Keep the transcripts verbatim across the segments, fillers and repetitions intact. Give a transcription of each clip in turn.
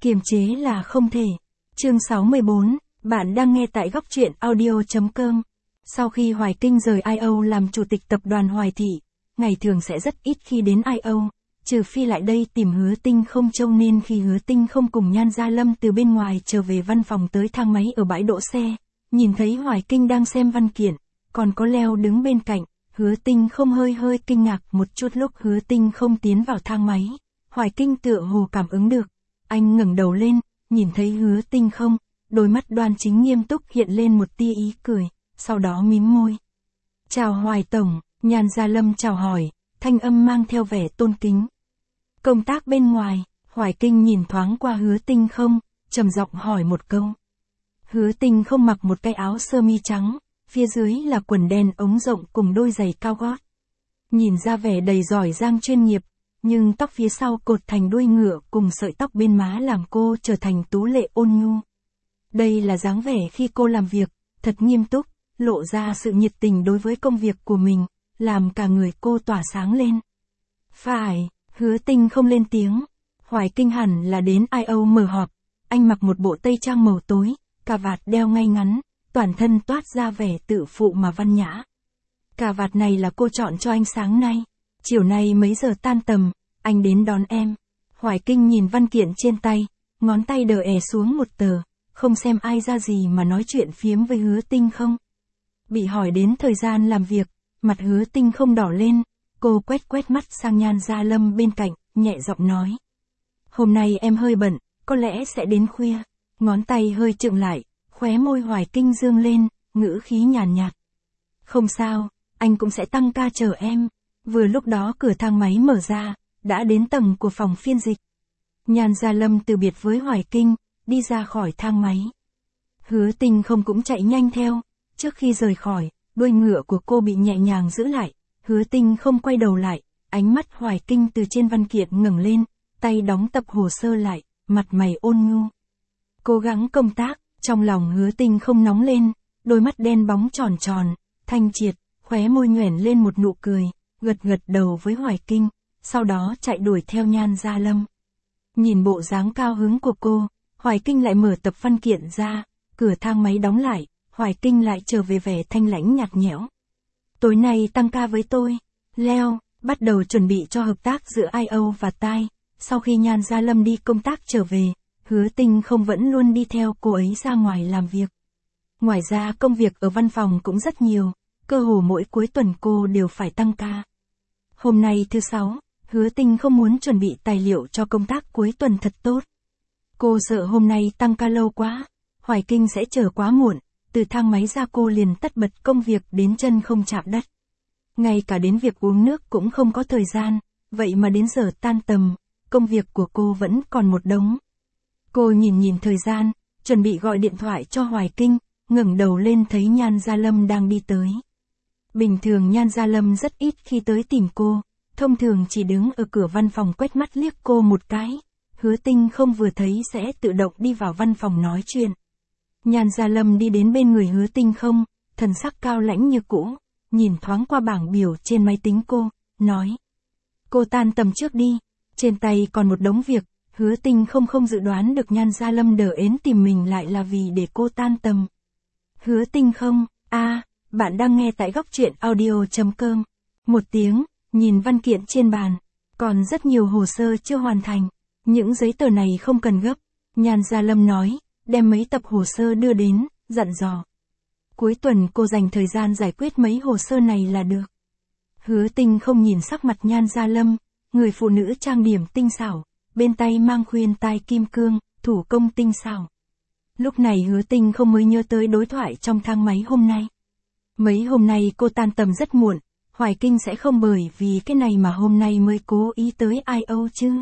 kiềm chế là không thể. Chương sáu mươi bốn, bạn đang nghe tại góc truyện audio.com. Sau khi Hoài Kinh rời i o làm chủ tịch tập đoàn Hoài Thị, ngày thường sẽ rất ít khi đến i o, trừ phi lại đây tìm Hứa Tinh Không trông, nên khi Hứa Tinh Không cùng Nhan Gia Lâm từ bên ngoài trở về văn phòng tới thang máy ở bãi đỗ xe, nhìn thấy Hoài Kinh đang xem văn kiện, còn có Leo đứng bên cạnh, Hứa Tinh Không hơi hơi kinh ngạc một chút. Lúc Hứa Tinh Không tiến vào thang máy, Hoài Kinh tựa hồ cảm ứng được, anh ngẩng đầu lên, nhìn thấy Hứa Tinh Không, đôi mắt đoan chính nghiêm túc hiện lên một tia ý cười, sau đó mím môi. Chào Hoài Tổng, Nhan Gia Lâm chào hỏi, thanh âm mang theo vẻ tôn kính. Công tác bên ngoài, Hoài Kinh nhìn thoáng qua Hứa Tinh Không, trầm giọng hỏi một câu. Hứa Tinh Không mặc một cái áo sơ mi trắng, phía dưới là quần đen ống rộng cùng đôi giày cao gót. Nhìn ra vẻ đầy giỏi giang chuyên nghiệp, nhưng tóc phía sau cột thành đuôi ngựa cùng sợi tóc bên má làm cô trở thành tú lệ ôn nhu. Đây là dáng vẻ khi cô làm việc, thật nghiêm túc, lộ ra sự nhiệt tình đối với công việc của mình, làm cả người cô tỏa sáng lên. Phải, Hứa Tinh Không lên tiếng. Hoài Kinh hẳn là đến i o mở họp, anh mặc một bộ tây trang màu tối, cà vạt đeo ngay ngắn, toàn thân toát ra vẻ tự phụ mà văn nhã. Cà vạt này là cô chọn cho anh sáng nay, chiều nay mấy giờ tan tầm, anh đến đón em. Hoài Kinh nhìn văn kiện trên tay, ngón tay đờ è xuống một tờ, không xem ai ra gì mà nói chuyện phiếm với Hứa Tinh Không. Bị hỏi đến thời gian làm việc, mặt Hứa Tinh Không đỏ lên, cô quét quét mắt sang Nhan Gia Lâm bên cạnh, nhẹ giọng nói. Hôm nay em hơi bận, có lẽ sẽ đến khuya. Ngón tay hơi chựng lại, khóe môi Hoài Kinh dương lên, ngữ khí nhàn nhạt. Không sao, anh cũng sẽ tăng ca chờ em. Vừa lúc đó cửa thang máy mở ra, đã đến tầng của phòng phiên dịch. Nhan Gia Lâm từ biệt với Hoài Kinh, đi ra khỏi thang máy. Hứa Tinh Không cũng chạy nhanh theo, trước khi rời khỏi, đuôi ngựa của cô bị nhẹ nhàng giữ lại. Hứa Tinh Không quay đầu lại, ánh mắt Hoài Kinh từ trên văn kiện ngẩng lên, tay đóng tập hồ sơ lại, mặt mày ôn nhu. Cố gắng công tác, trong lòng Hứa Tinh Không nóng lên, đôi mắt đen bóng tròn tròn, thanh triệt, khóe môi nhoẻn lên một nụ cười, gật gật đầu với Hoài Kinh, sau đó chạy đuổi theo Nhan Gia Lâm. Nhìn bộ dáng cao hứng của cô, Hoài Kinh lại mở tập văn kiện ra, cửa thang máy đóng lại, Hoài Kinh lại trở về vẻ thanh lãnh nhạt nhẽo. Tối nay tăng ca với tôi, Leo, bắt đầu chuẩn bị cho hợp tác giữa i o và Tai. Sau khi Nhan Gia Lâm đi công tác trở về, Hứa Tinh Không vẫn luôn đi theo cô ấy ra ngoài làm việc. Ngoài ra công việc ở văn phòng cũng rất nhiều, cơ hồ mỗi cuối tuần cô đều phải tăng ca. Hôm nay thứ sáu, Hứa Tinh Không muốn chuẩn bị tài liệu cho công tác cuối tuần thật tốt. Cô sợ hôm nay tăng ca lâu quá, Hoài Kinh sẽ chờ quá muộn, từ thang máy ra cô liền tất bật công việc đến chân không chạm đất. Ngay cả đến việc uống nước cũng không có thời gian, vậy mà đến giờ tan tầm, công việc của cô vẫn còn một đống. Cô nhìn nhìn thời gian, chuẩn bị gọi điện thoại cho Hoài Kinh, ngẩng đầu lên thấy Nhan Gia Lâm đang đi tới. Bình thường Nhan Gia Lâm rất ít khi tới tìm cô, thông thường chỉ đứng ở cửa văn phòng quét mắt liếc cô một cái. Hứa Tinh Không vừa thấy sẽ tự động đi vào văn phòng nói chuyện. Nhan Gia Lâm đi đến bên người Hứa Tinh Không, thần sắc cao lãnh như cũ, nhìn thoáng qua bảng biểu trên máy tính cô, nói. Cô tan tầm trước đi, trên tay còn một đống việc. Hứa Tinh Không không dự đoán được Nhan Gia Lâm đờ ến tìm mình lại là vì để cô tan tầm. Hứa Tinh Không, a, à, bạn đang nghe tại góc truyện audio.com. Một tiếng, nhìn văn kiện trên bàn, còn rất nhiều hồ sơ chưa hoàn thành, những giấy tờ này không cần gấp. Nhan Gia Lâm nói, đem mấy tập hồ sơ đưa đến, dặn dò. Cuối tuần cô dành thời gian giải quyết mấy hồ sơ này là được. Hứa Tinh Không nhìn sắc mặt Nhan Gia Lâm, người phụ nữ trang điểm tinh xảo, bên tay mang khuyên tai kim cương, thủ công tinh xảo. Lúc này Hứa Tinh Không mới nhớ tới đối thoại trong thang máy hôm nay. Mấy hôm nay cô tan tầm rất muộn, Hoài Kinh sẽ không bởi vì cái này mà hôm nay mới cố ý tới i o chứ.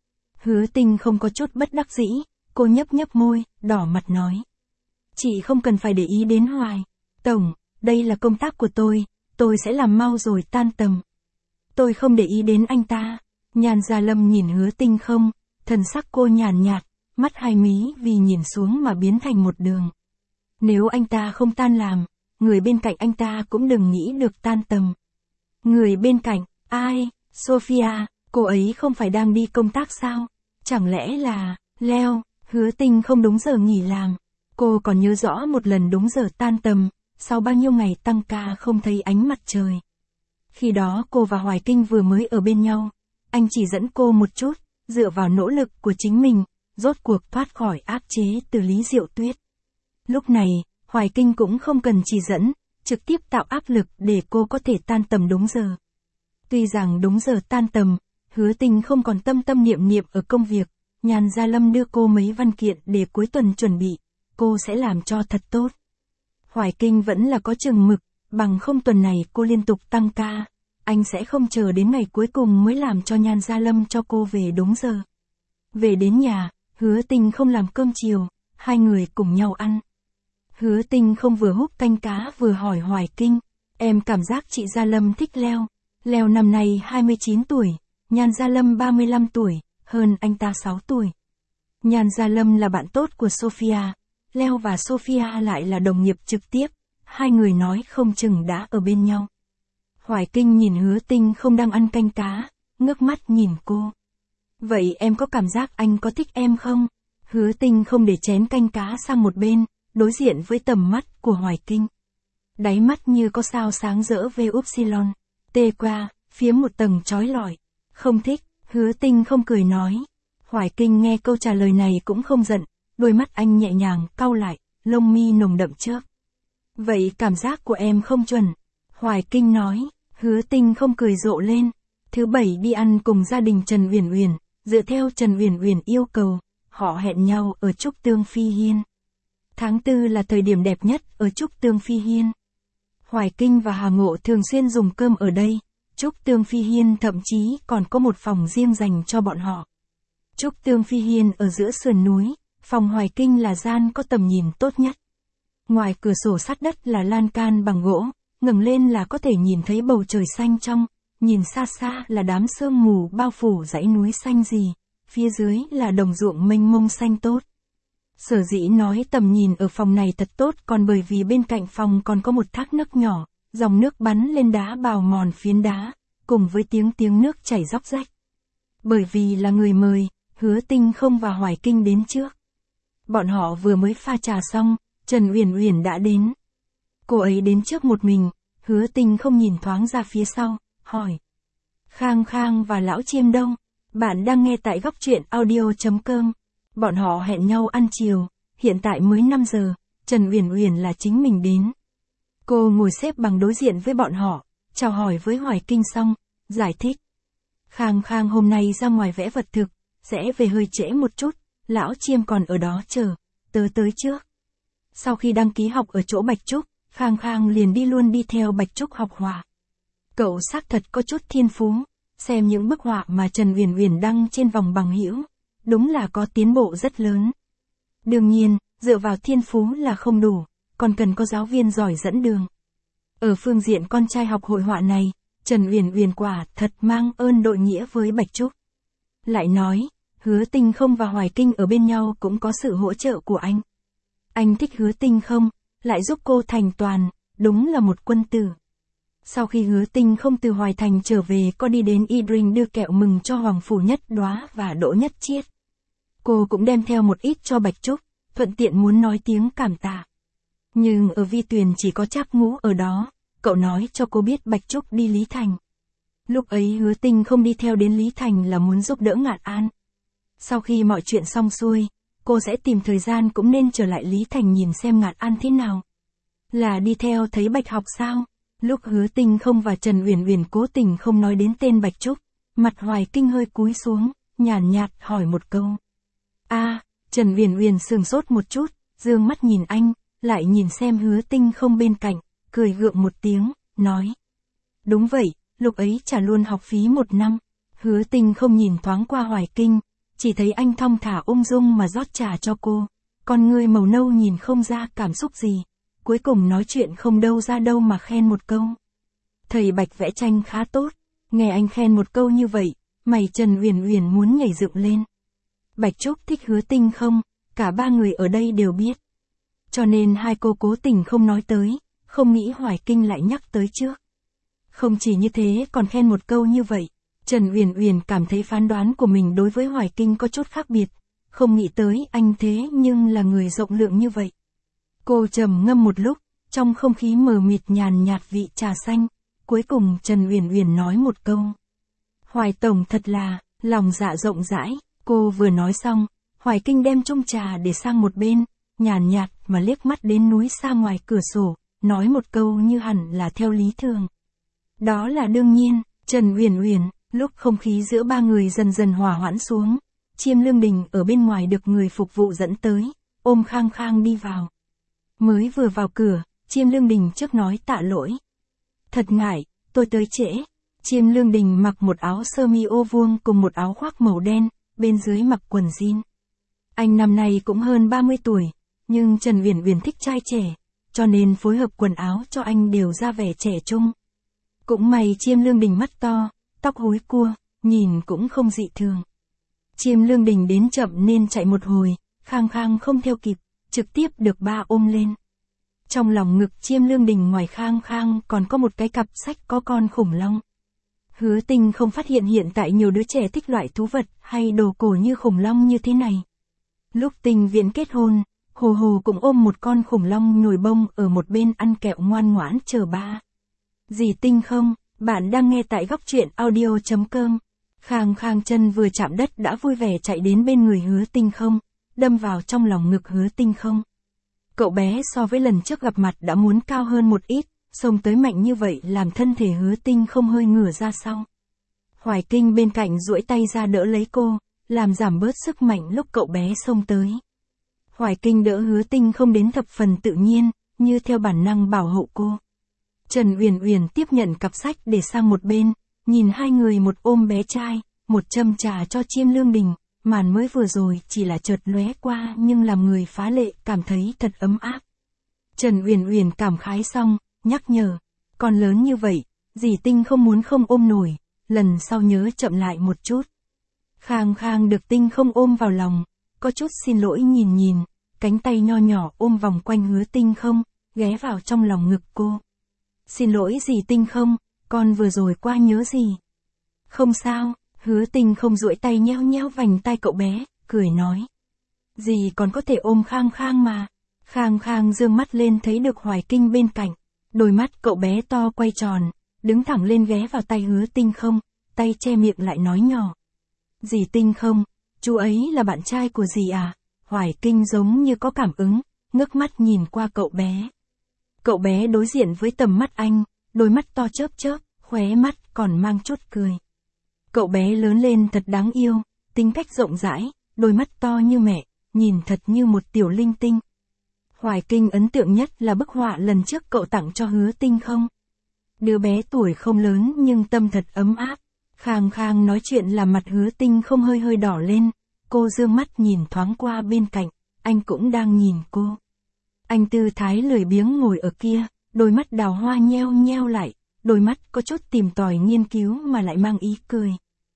Hứa Tinh Không có chút bất đắc dĩ, cô nhấp nhấp môi, đỏ mặt nói. Chị không cần phải để ý đến Hoài Tổng, đây là công tác của tôi, tôi sẽ làm mau rồi tan tầm. Tôi không để ý đến anh ta. Nhan Gia Lâm nhìn Hứa Tinh Không, thần sắc cô nhàn nhạt, mắt hai mí vì nhìn xuống mà biến thành một đường. Nếu anh ta không tan làm, người bên cạnh anh ta cũng đừng nghĩ được tan tầm. Người bên cạnh, ai? Sophia, cô ấy không phải đang đi công tác sao? Chẳng lẽ là, Leo, Hứa Tinh không đúng giờ nghỉ làm. Cô còn nhớ rõ một lần đúng giờ tan tầm, sau bao nhiêu ngày tăng ca không thấy ánh mặt trời. Khi đó cô và Hoài Kinh vừa mới ở bên nhau, anh chỉ dẫn cô một chút, dựa vào nỗ lực của chính mình, rốt cuộc thoát khỏi áp chế từ Lý Diệu Tuyết. Lúc này, Hoài Kinh cũng không cần chỉ dẫn, trực tiếp tạo áp lực để cô có thể tan tầm đúng giờ. Tuy rằng đúng giờ tan tầm, Hứa Tinh không còn tâm tâm niệm niệm ở công việc, Nhàn Gia Lâm đưa cô mấy văn kiện để cuối tuần chuẩn bị, cô sẽ làm cho thật tốt. Hoài Kinh vẫn là có chừng mực, bằng không tuần này cô liên tục tăng ca, anh sẽ không chờ đến ngày cuối cùng mới làm cho Nhàn Gia Lâm cho cô về đúng giờ. Về đến nhà, Hứa Tinh không làm cơm chiều, hai người cùng nhau ăn. Hứa Tinh không vừa húp canh cá vừa hỏi Hoài Kinh, em cảm giác chị Gia Lâm thích Leo. Leo năm nay hai mươi chín tuổi, Nhàn Gia Lâm ba mươi lăm tuổi, hơn anh ta sáu tuổi. Nhàn Gia Lâm là bạn tốt của Sophia, Leo và Sophia lại là đồng nghiệp trực tiếp, hai người nói không chừng đã ở bên nhau. Hoài Kinh nhìn Hứa Tinh không đang ăn canh cá, ngước mắt nhìn cô. Vậy em có cảm giác anh có thích em không? Hứa Tinh không để chén canh cá sang một bên, đối diện với tầm mắt của Hoài Kinh. Đáy mắt như có sao sáng rỡ về upsilon, tê qua, phía một tầng chói lọi. Không thích, Hứa Tinh không cười nói. Hoài Kinh nghe câu trả lời này cũng không giận, đôi mắt anh nhẹ nhàng cau lại, lông mi nồng đậm chớp. Vậy cảm giác của em không chuẩn. Hoài Kinh nói. Hứa Tinh không cười rộ lên. Thứ bảy đi ăn cùng gia đình Trần Uyển Uyển, dựa theo Trần Uyển Uyển yêu cầu, họ hẹn nhau ở Trúc Tương Phi Hiên. Tháng tư là thời điểm đẹp nhất ở Trúc Tương Phi Hiên. Hoài Kinh và Hà Ngộ thường xuyên dùng cơm ở đây, Trúc Tương Phi Hiên thậm chí còn có một phòng riêng dành cho bọn họ. Trúc Tương Phi Hiên ở giữa sườn núi, phòng Hoài Kinh là gian có tầm nhìn tốt nhất. Ngoài cửa sổ sát đất là lan can bằng gỗ, ngẩng lên là có thể nhìn thấy bầu trời xanh trong, nhìn xa xa là đám sương mù bao phủ dãy núi xanh gì, phía dưới là đồng ruộng mênh mông xanh tốt. Sở dĩ nói tầm nhìn ở phòng này thật tốt còn bởi vì bên cạnh phòng còn có một thác nước nhỏ, dòng nước bắn lên đá bào mòn phiến đá, cùng với tiếng tiếng nước chảy róc rách. Bởi vì là người mời, Hứa Tinh không và Hoài Kinh đến trước. Bọn họ vừa mới pha trà xong, Trần Uyển Uyển đã đến. Cô ấy đến trước một mình, Hứa Tinh không nhìn thoáng ra phía sau, hỏi. Khang Khang và Lão Chiêm đâu? Bạn đang nghe tại góc truyện audio chấm com. Bọn họ hẹn nhau ăn chiều, hiện tại mới năm giờ, Trần Uyển Uyển là chính mình đến. Cô ngồi xếp bằng đối diện với bọn họ, chào hỏi với Hoài Kinh xong, giải thích. Khang Khang hôm nay ra ngoài vẽ vật thực, sẽ về hơi trễ một chút, Lão Chiêm còn ở đó chờ, tớ tới trước. Sau khi đăng ký học ở chỗ Bạch Trúc, Khang Khang liền đi luôn đi theo Bạch Trúc học họa. Cậu xác thật có chút thiên phú, xem những bức họa mà Trần Uyển Uyển đăng trên vòng bằng hữu, đúng là có tiến bộ rất lớn. Đương nhiên, dựa vào thiên phú là không đủ, còn cần có giáo viên giỏi dẫn đường. Ở phương diện con trai học hội họa này, Trần Uyển Uyển quả thật mang ơn đội nghĩa với Bạch Trúc. Lại nói, Hứa Tinh không và Hoài Kinh ở bên nhau cũng có sự hỗ trợ của anh. Anh thích Hứa Tinh không, lại giúp cô thành toàn, đúng là một quân tử. Sau khi Hứa Tinh không từ Hoài Thành trở về có đi đến Idring đưa kẹo mừng cho Hoàng Phủ Nhất Đóa và Đỗ Nhất Chiết. Cô cũng đem theo một ít cho Bạch Trúc, thuận tiện muốn nói tiếng cảm tạ. Nhưng ở Vi Tuyền chỉ có Trác Ngũ ở đó, cậu nói cho cô biết Bạch Trúc đi Lý Thành. Lúc ấy Hứa Tinh không đi theo đến Lý Thành là muốn giúp đỡ Ngạn An. Sau khi mọi chuyện xong xuôi, cô sẽ tìm thời gian cũng nên trở lại Lý Thành nhìn xem Ngạn An thế nào. Là đi theo thấy Bạch Học sao? Lúc Hứa Tinh không và Trần Uyển Uyển cố tình không nói đến tên Bạch Trúc, mặt Hoài Kinh hơi cúi xuống, nhàn nhạt hỏi một câu. A, à, Trần Uyển Uyển sừng sốt một chút, dương mắt nhìn anh, lại nhìn xem Hứa Tinh không bên cạnh, cười gượng một tiếng, nói. Đúng vậy, lúc ấy trả luôn học phí một năm. Hứa Tinh không nhìn thoáng qua Hoài Kinh, chỉ thấy anh thong thả ung dung mà rót trà cho cô, con người màu nâu nhìn không ra cảm xúc gì, cuối cùng nói chuyện không đâu ra đâu mà khen một câu. Thầy Bạch vẽ tranh khá tốt, nghe anh khen một câu như vậy, mày Trần Uyển Uyển muốn nhảy dựng lên. Bạch Trúc thích Hứa Tinh không, cả ba người ở đây đều biết. Cho nên hai cô cố tình không nói tới, không nghĩ Hoài Kinh lại nhắc tới trước. Không chỉ như thế còn khen một câu như vậy, Trần Uyển Uyển cảm thấy phán đoán của mình đối với Hoài Kinh có chút khác biệt, không nghĩ tới anh thế nhưng là người rộng lượng như vậy. Cô trầm ngâm một lúc, trong không khí mờ mịt nhàn nhạt vị trà xanh, cuối cùng Trần Uyển Uyển nói một câu. Hoài tổng thật là, lòng dạ rộng rãi, cô vừa nói xong, Hoài Kinh đem chung trà để sang một bên, nhàn nhạt mà liếc mắt đến núi xa ngoài cửa sổ, nói một câu như hẳn là theo lý thường. Đó là đương nhiên, Trần Uyển Uyển, lúc không khí giữa ba người dần dần hòa hoãn xuống, Chiêm Lương Đình ở bên ngoài được người phục vụ dẫn tới, ôm Khang Khang đi vào. Mới vừa vào cửa, Chiêm Lương Đình trước nói tạ lỗi. Thật ngại, tôi tới trễ. Chiêm Lương Đình mặc một áo sơ mi ô vuông cùng một áo khoác màu đen, bên dưới mặc quần jean. Anh năm nay cũng hơn ba mươi tuổi, nhưng Trần Uyển Uyển thích trai trẻ, cho nên phối hợp quần áo cho anh đều ra vẻ trẻ trung. Cũng may Chiêm Lương Đình mắt to, tóc húi cua, nhìn cũng không dị thường. Chiêm Lương Đình đến chậm nên chạy một hồi, Khang Khang không theo kịp, trực tiếp được ba ôm lên. Trong lòng ngực Chiêm Lương Đình ngoài Khang Khang còn có một cái cặp sách có con khủng long. Hứa Tinh không phát hiện hiện tại nhiều đứa trẻ thích loại thú vật hay đồ cổ như khủng long như thế này. Lúc Tinh Viễn kết hôn, Hồ Hồ cũng ôm một con khủng long nhồi bông ở một bên ăn kẹo ngoan ngoãn chờ ba. Dì Tinh không, bạn đang nghe tại góc truyện audio chấm com. Khang Khang chân vừa chạm đất đã vui vẻ chạy đến bên người Hứa Tinh không, đâm vào trong lòng ngực Hứa Tinh không. Cậu bé so với lần trước gặp mặt đã muốn cao hơn một ít, xông tới mạnh như vậy làm thân thể Hứa Tinh không hơi ngửa ra sau. Hoài Kinh bên cạnh duỗi tay ra đỡ lấy cô, làm giảm bớt sức mạnh lúc cậu bé xông tới. Hoài Kinh đỡ Hứa Tinh không đến thập phần tự nhiên, như theo bản năng bảo hộ cô. Trần Uyển Uyển tiếp nhận cặp sách để sang một bên, nhìn hai người một ôm bé trai, một châm trà cho Chiêm Lương Đình, màn mới vừa rồi chỉ là chợt lóe qua nhưng làm người phá lệ cảm thấy thật ấm áp. Trần Uyển Uyển cảm khái xong, nhắc nhở, con lớn như vậy, dì Tinh không muốn không ôm nổi, lần sau nhớ chậm lại một chút. Khang Khang được Tinh không ôm vào lòng, có chút xin lỗi nhìn nhìn, cánh tay nho nhỏ ôm vòng quanh Hứa Tinh không, ghé vào trong lòng ngực cô. Xin lỗi dì Tinh không, con vừa rồi qua nhớ gì. Không sao, Hứa Tinh không duỗi tay nheo nheo vành tay cậu bé, cười nói. Dì còn có thể ôm Khang Khang mà. Khang Khang dương mắt lên thấy được Hoài Kinh bên cạnh, đôi mắt cậu bé to quay tròn, đứng thẳng lên ghé vào tay Hứa Tinh không, tay che miệng lại nói nhỏ. Dì Tinh không, chú ấy là bạn trai của dì à? Hoài Kinh giống như có cảm ứng, ngước mắt nhìn qua cậu bé. Cậu bé đối diện với tầm mắt anh, đôi mắt to chớp chớp, khóe mắt còn mang chút cười. Cậu bé lớn lên thật đáng yêu, tính cách rộng rãi, đôi mắt to như mẹ, nhìn thật như một tiểu linh tinh. Hoài Kinh ấn tượng nhất là bức họa lần trước cậu tặng cho Hứa Tinh không. Đứa bé tuổi không lớn nhưng tâm thật ấm áp. Khang Khang nói chuyện làm mặt Hứa Tinh không hơi hơi đỏ lên, cô dương mắt nhìn thoáng qua bên cạnh, anh cũng đang nhìn cô. Anh tư thái lười biếng ngồi ở kia, đôi mắt đào hoa nheo nheo lại, đôi mắt có chút tìm tòi nghiên cứu mà lại mang ý cười.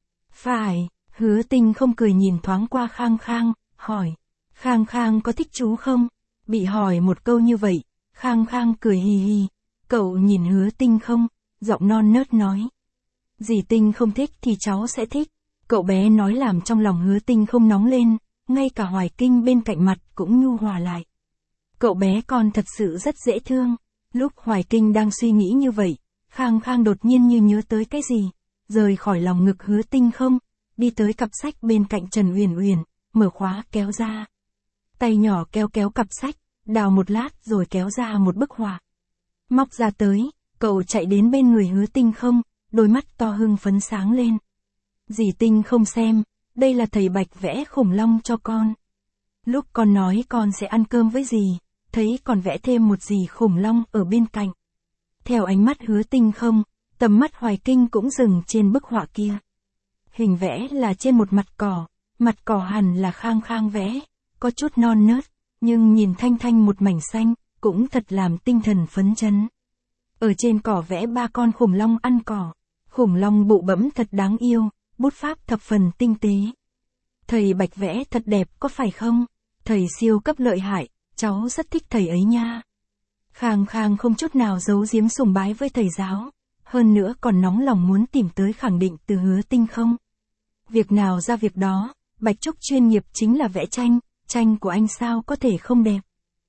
Phải, Hứa Tinh không cười nhìn thoáng qua Khang Khang, hỏi, Khang Khang có thích chú không? Bị hỏi một câu như vậy, Khang Khang cười hì hì, cậu nhìn Hứa Tinh không, giọng non nớt nói. Dì Tinh không thích thì cháu sẽ thích. Cậu bé nói làm trong lòng Hứa Tinh không nóng lên, ngay cả Hoài Kinh bên cạnh mặt cũng nhu hòa lại. Cậu bé con thật sự rất dễ thương. Lúc Hoài Kinh đang suy nghĩ như vậy, Khang Khang đột nhiên như nhớ tới cái gì, rời khỏi lòng ngực Hứa Tinh không, đi tới cặp sách bên cạnh Trần Uyển Uyển, mở khóa kéo ra. Tay nhỏ kéo kéo cặp sách, đào một lát rồi kéo ra một bức họa. Móc ra tới, cậu chạy đến bên người Hứa Tinh không, đôi mắt to hưng phấn sáng lên. Dì Tinh không xem, đây là thầy Bạch vẽ khủng long cho con. Lúc con nói con sẽ ăn cơm với dì, thấy còn vẽ thêm một dì khủng long ở bên cạnh. Theo ánh mắt Hứa Tinh không, tầm mắt Hoài Kinh cũng dừng trên bức họa kia. Hình vẽ là trên một mặt cỏ, mặt cỏ hẳn là Khang Khang vẽ, có chút non nớt, nhưng nhìn thanh thanh một mảnh xanh, cũng thật làm tinh thần phấn chấn. Ở trên cỏ vẽ ba con khủng long ăn cỏ, khủng long bụ bẫm thật đáng yêu, bút pháp thập phần tinh tế. Thầy Bạch vẽ thật đẹp có phải không? Thầy siêu cấp lợi hại, cháu rất thích thầy ấy nha. Khang Khang không chút nào giấu giếm sùng bái với thầy giáo, hơn nữa còn nóng lòng muốn tìm tới khẳng định từ Hứa Tinh không. Việc nào ra việc đó, Bạch Trúc chuyên nghiệp chính là vẽ tranh, tranh của anh sao có thể không đẹp.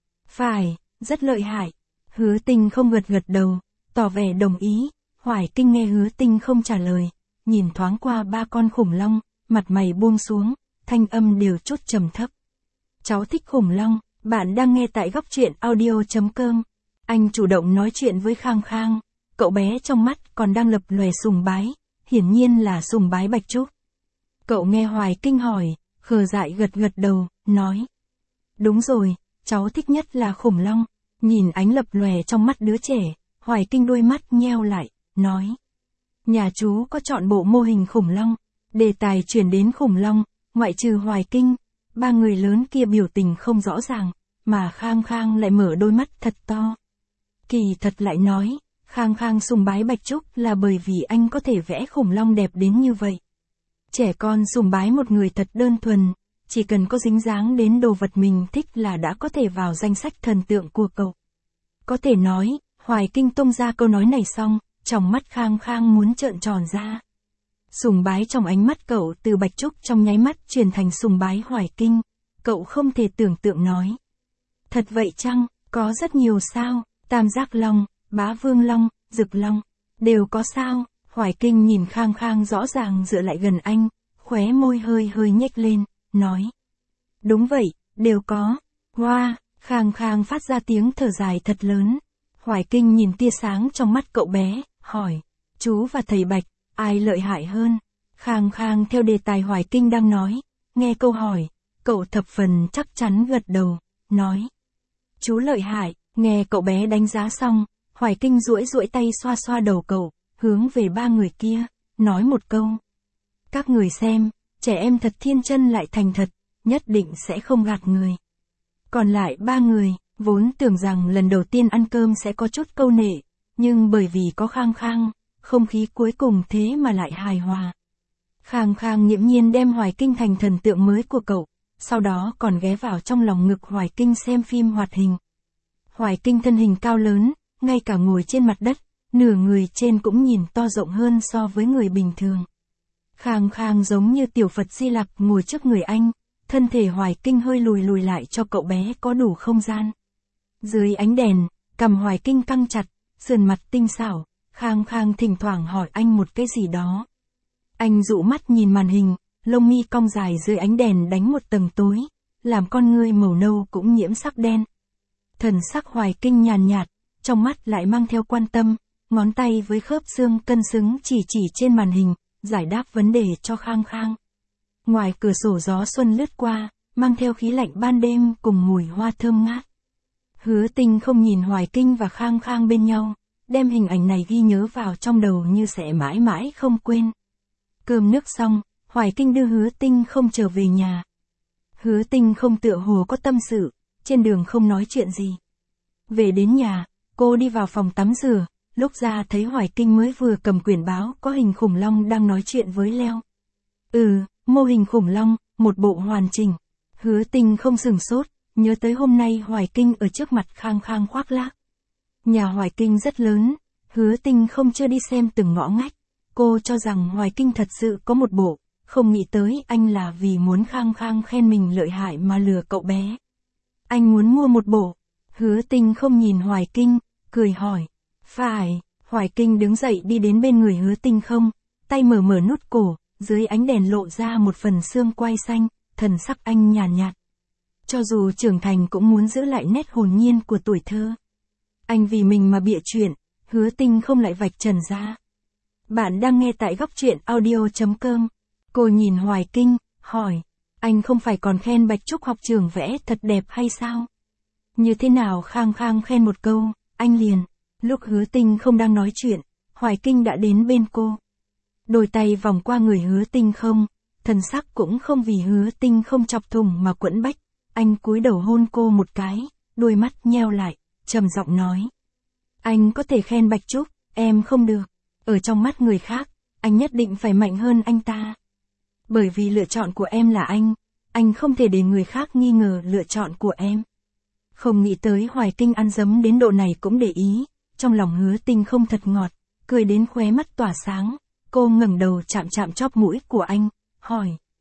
Phải, rất lợi hại. Hứa Tinh không gật gật đầu, tỏ vẻ đồng ý. Hoài Kinh nghe Hứa Tinh không trả lời, nhìn thoáng qua ba con khủng long, mặt mày buông xuống, thanh âm đều chút trầm thấp. Cháu thích khủng long, bạn đang nghe tại góc truyện audio chấm com. Anh chủ động nói chuyện với Khang Khang, cậu bé trong mắt còn đang lập lòe sùng bái, hiển nhiên là sùng bái Bạch Trúc. Cậu nghe Hoài Kinh hỏi, khờ dại gật gật đầu, nói. Đúng rồi, cháu thích nhất là khủng long. Nhìn ánh lập lòe trong mắt đứa trẻ, Hoài Kinh đôi mắt nheo lại, nói. Nhà chú có chọn bộ mô hình khủng long. Đề tài chuyển đến khủng long, ngoại trừ Hoài Kinh, ba người lớn kia biểu tình không rõ ràng, mà Khang Khang lại mở đôi mắt thật to. Kỳ thật lại nói, Khang Khang sùng bái Bạch Trúc là bởi vì anh có thể vẽ khủng long đẹp đến như vậy. Trẻ con sùng bái một người thật đơn thuần, chỉ cần có dính dáng đến đồ vật mình thích là đã có thể vào danh sách thần tượng của cậu. Có thể nói, Hoài Kinh tung ra câu nói này xong, trong mắt Khang Khang muốn trợn tròn ra. Sùng bái trong ánh mắt cậu từ Bạch Trúc trong nháy mắt chuyển thành sùng bái Hoài Kinh, cậu không thể tưởng tượng nói. Thật vậy chăng, có rất nhiều sao, Tam Giác Long, Bá Vương Long, Dực Long, đều có sao. Hoài Kinh nhìn Khang Khang rõ ràng dựa lại gần anh, khóe môi hơi hơi nhếch lên, nói. Đúng vậy, đều có. Hoa, wow, Khang Khang phát ra tiếng thở dài thật lớn. Hoài Kinh nhìn tia sáng trong mắt cậu bé, hỏi. Chú và thầy Bạch, ai lợi hại hơn? Khang Khang theo đề tài Hoài Kinh đang nói, nghe câu hỏi, cậu thập phần chắc chắn gật đầu, nói. Chú lợi hại, nghe cậu bé đánh giá xong, Hoài Kinh duỗi duỗi tay xoa xoa đầu cậu, hướng về ba người kia, nói một câu. Các người xem, trẻ em thật thiên chân lại thành thật, nhất định sẽ không gạt người. Còn lại ba người, vốn tưởng rằng lần đầu tiên ăn cơm sẽ có chút câu nệ, nhưng bởi vì có Khang Khang, không khí cuối cùng thế mà lại hài hòa. Khang Khang nghiễm nhiên đem Hoài Kinh thành thần tượng mới của cậu, sau đó còn ghé vào trong lòng ngực Hoài Kinh xem phim hoạt hình. Hoài Kinh thân hình cao lớn, ngay cả ngồi trên mặt đất, nửa người trên cũng nhìn to rộng hơn so với người bình thường. Khang Khang giống như tiểu Phật Di Lặc ngồi trước người anh, thân thể Hoài Kinh hơi lùi lùi lại cho cậu bé có đủ không gian. Dưới ánh đèn, cằm Hoài Kinh căng chặt, sườn mặt tinh xảo, Khang Khang thỉnh thoảng hỏi anh một cái gì đó. Anh dụ mắt nhìn màn hình, lông mi cong dài dưới ánh đèn đánh một tầng tối, làm con ngươi màu nâu cũng nhiễm sắc đen. Thần sắc Hoài Kinh nhàn nhạt, trong mắt lại mang theo quan tâm, ngón tay với khớp xương cân xứng chỉ chỉ trên màn hình, giải đáp vấn đề cho Khang Khang. Ngoài cửa sổ gió xuân lướt qua, mang theo khí lạnh ban đêm cùng mùi hoa thơm ngát. Hứa Tinh không nhìn Hoài Kinh và Khang Khang bên nhau, đem hình ảnh này ghi nhớ vào trong đầu như sẽ mãi mãi không quên. Cơm nước xong, Hoài Kinh đưa Hứa Tinh không trở về nhà. Hứa Tinh không tựa hồ có tâm sự, trên đường không nói chuyện gì. Về đến nhà, cô đi vào phòng tắm rửa, lúc ra thấy Hoài Kinh mới vừa cầm quyển báo có hình khủng long đang nói chuyện với Leo. Ừ, mô hình khủng long, một bộ hoàn chỉnh. Hứa Tinh không sửng sốt, nhớ tới hôm nay Hoài Kinh ở trước mặt Khang Khang khoác lác. Nhà Hoài Kinh rất lớn, Hứa Tinh không chưa đi xem từng ngõ ngách. Cô cho rằng Hoài Kinh thật sự có một bộ, không nghĩ tới anh là vì muốn Khang Khang khen mình lợi hại mà lừa cậu bé. Anh muốn mua một bộ. Hứa Tinh không nhìn Hoài Kinh, cười hỏi. Phải, Hoài Kinh đứng dậy đi đến bên người Hứa Tinh không, tay mở mở nút cổ, dưới ánh đèn lộ ra một phần xương quai xanh, thần sắc anh nhàn nhạt, nhạt. Cho dù trưởng thành cũng muốn giữ lại nét hồn nhiên của tuổi thơ. Anh vì mình mà bịa chuyện, Hứa Tinh không lại vạch trần ra. Bạn đang nghe tại góc truyện audio chấm com. Cô nhìn Hoài Kinh, hỏi. Anh không phải còn khen Bạch Trúc học trường vẽ thật đẹp hay sao? Như thế nào Khang Khang khen một câu, anh liền. Lúc Hứa Tinh không đang nói chuyện, Hoài Kinh đã đến bên cô. Đôi tay vòng qua người Hứa Tinh không, thần sắc cũng không vì Hứa Tinh không chọc thùng mà quẫn bách. Anh cúi đầu hôn cô một cái, đôi mắt nheo lại, trầm giọng nói. Anh có thể khen Bạch Trúc, em không được. Ở trong mắt người khác, anh nhất định phải mạnh hơn anh ta. Bởi vì lựa chọn của em là anh, anh không thể để người khác nghi ngờ lựa chọn của em. Không nghĩ tới Hoài Kinh ăn dấm đến độ này cũng để ý, trong lòng Hứa Tinh không thật ngọt, cười đến khóe mắt tỏa sáng, cô ngẩng đầu chạm chạm chóp mũi của anh, hỏi.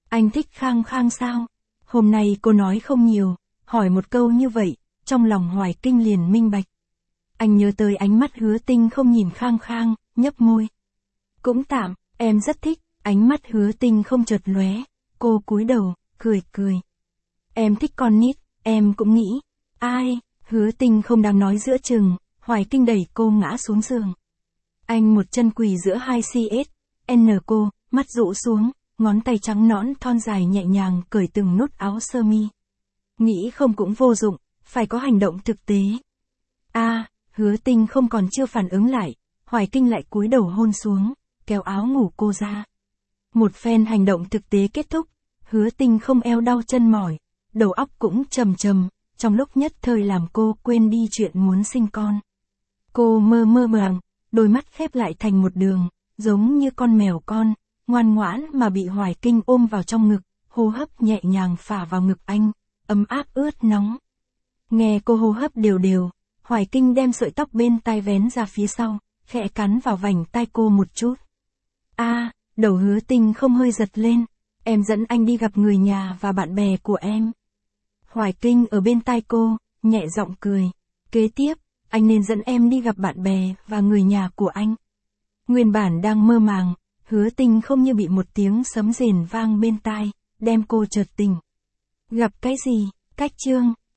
Anh thích Khang Khang sao? Hôm nay cô nói không nhiều, hỏi một câu như vậy, trong lòng Hoài Kinh liền minh bạch. Anh nhớ tới ánh mắt Hứa Tinh không nhìn Khang Khang, nhấp môi. Cũng tạm, em rất thích, ánh mắt Hứa Tinh không chợt lóe, cô cúi đầu, cười cười. Em thích con nít, em cũng nghĩ. Ai, Hứa Tinh không đang nói giữa chừng, Hoài Kinh đẩy cô ngã xuống giường. Anh một chân quỳ giữa hai C S, N cô, mắt rũ xuống, ngón tay trắng nõn thon dài nhẹ nhàng cởi từng nút áo sơ mi. Nghĩ không cũng vô dụng, phải có hành động thực tế. A, à, Hứa Tinh không còn chưa phản ứng lại, Hoài Kinh lại cúi đầu hôn xuống, kéo áo ngủ cô ra. Một phen hành động thực tế kết thúc, Hứa Tinh không eo đau chân mỏi, đầu óc cũng trầm trầm, trong lúc nhất thời làm cô quên đi chuyện muốn sinh con. Cô mơ mơ màng, đôi mắt khép lại thành một đường, giống như con mèo con, ngoan ngoãn mà bị Hoài Kinh ôm vào trong ngực, hô hấp nhẹ nhàng phả vào ngực anh, ấm áp ướt nóng. Nghe cô hô hấp đều đều, Hoài Kinh đem sợi tóc bên tai vén ra phía sau, khẽ cắn vào vành tai cô một chút. A, à, đầu Hứa Tinh không hơi giật lên, em dẫn anh đi gặp người nhà và bạn bè của em. Hoài Kinh ở bên tai cô, nhẹ giọng cười. Kế tiếp, anh nên dẫn em đi gặp bạn bè và người nhà của anh. Nguyên bản đang mơ màng, Hứa Tinh không như bị một tiếng sấm rền vang bên tai, đem cô chợt tỉnh. Gặp cái gì? Cách chương.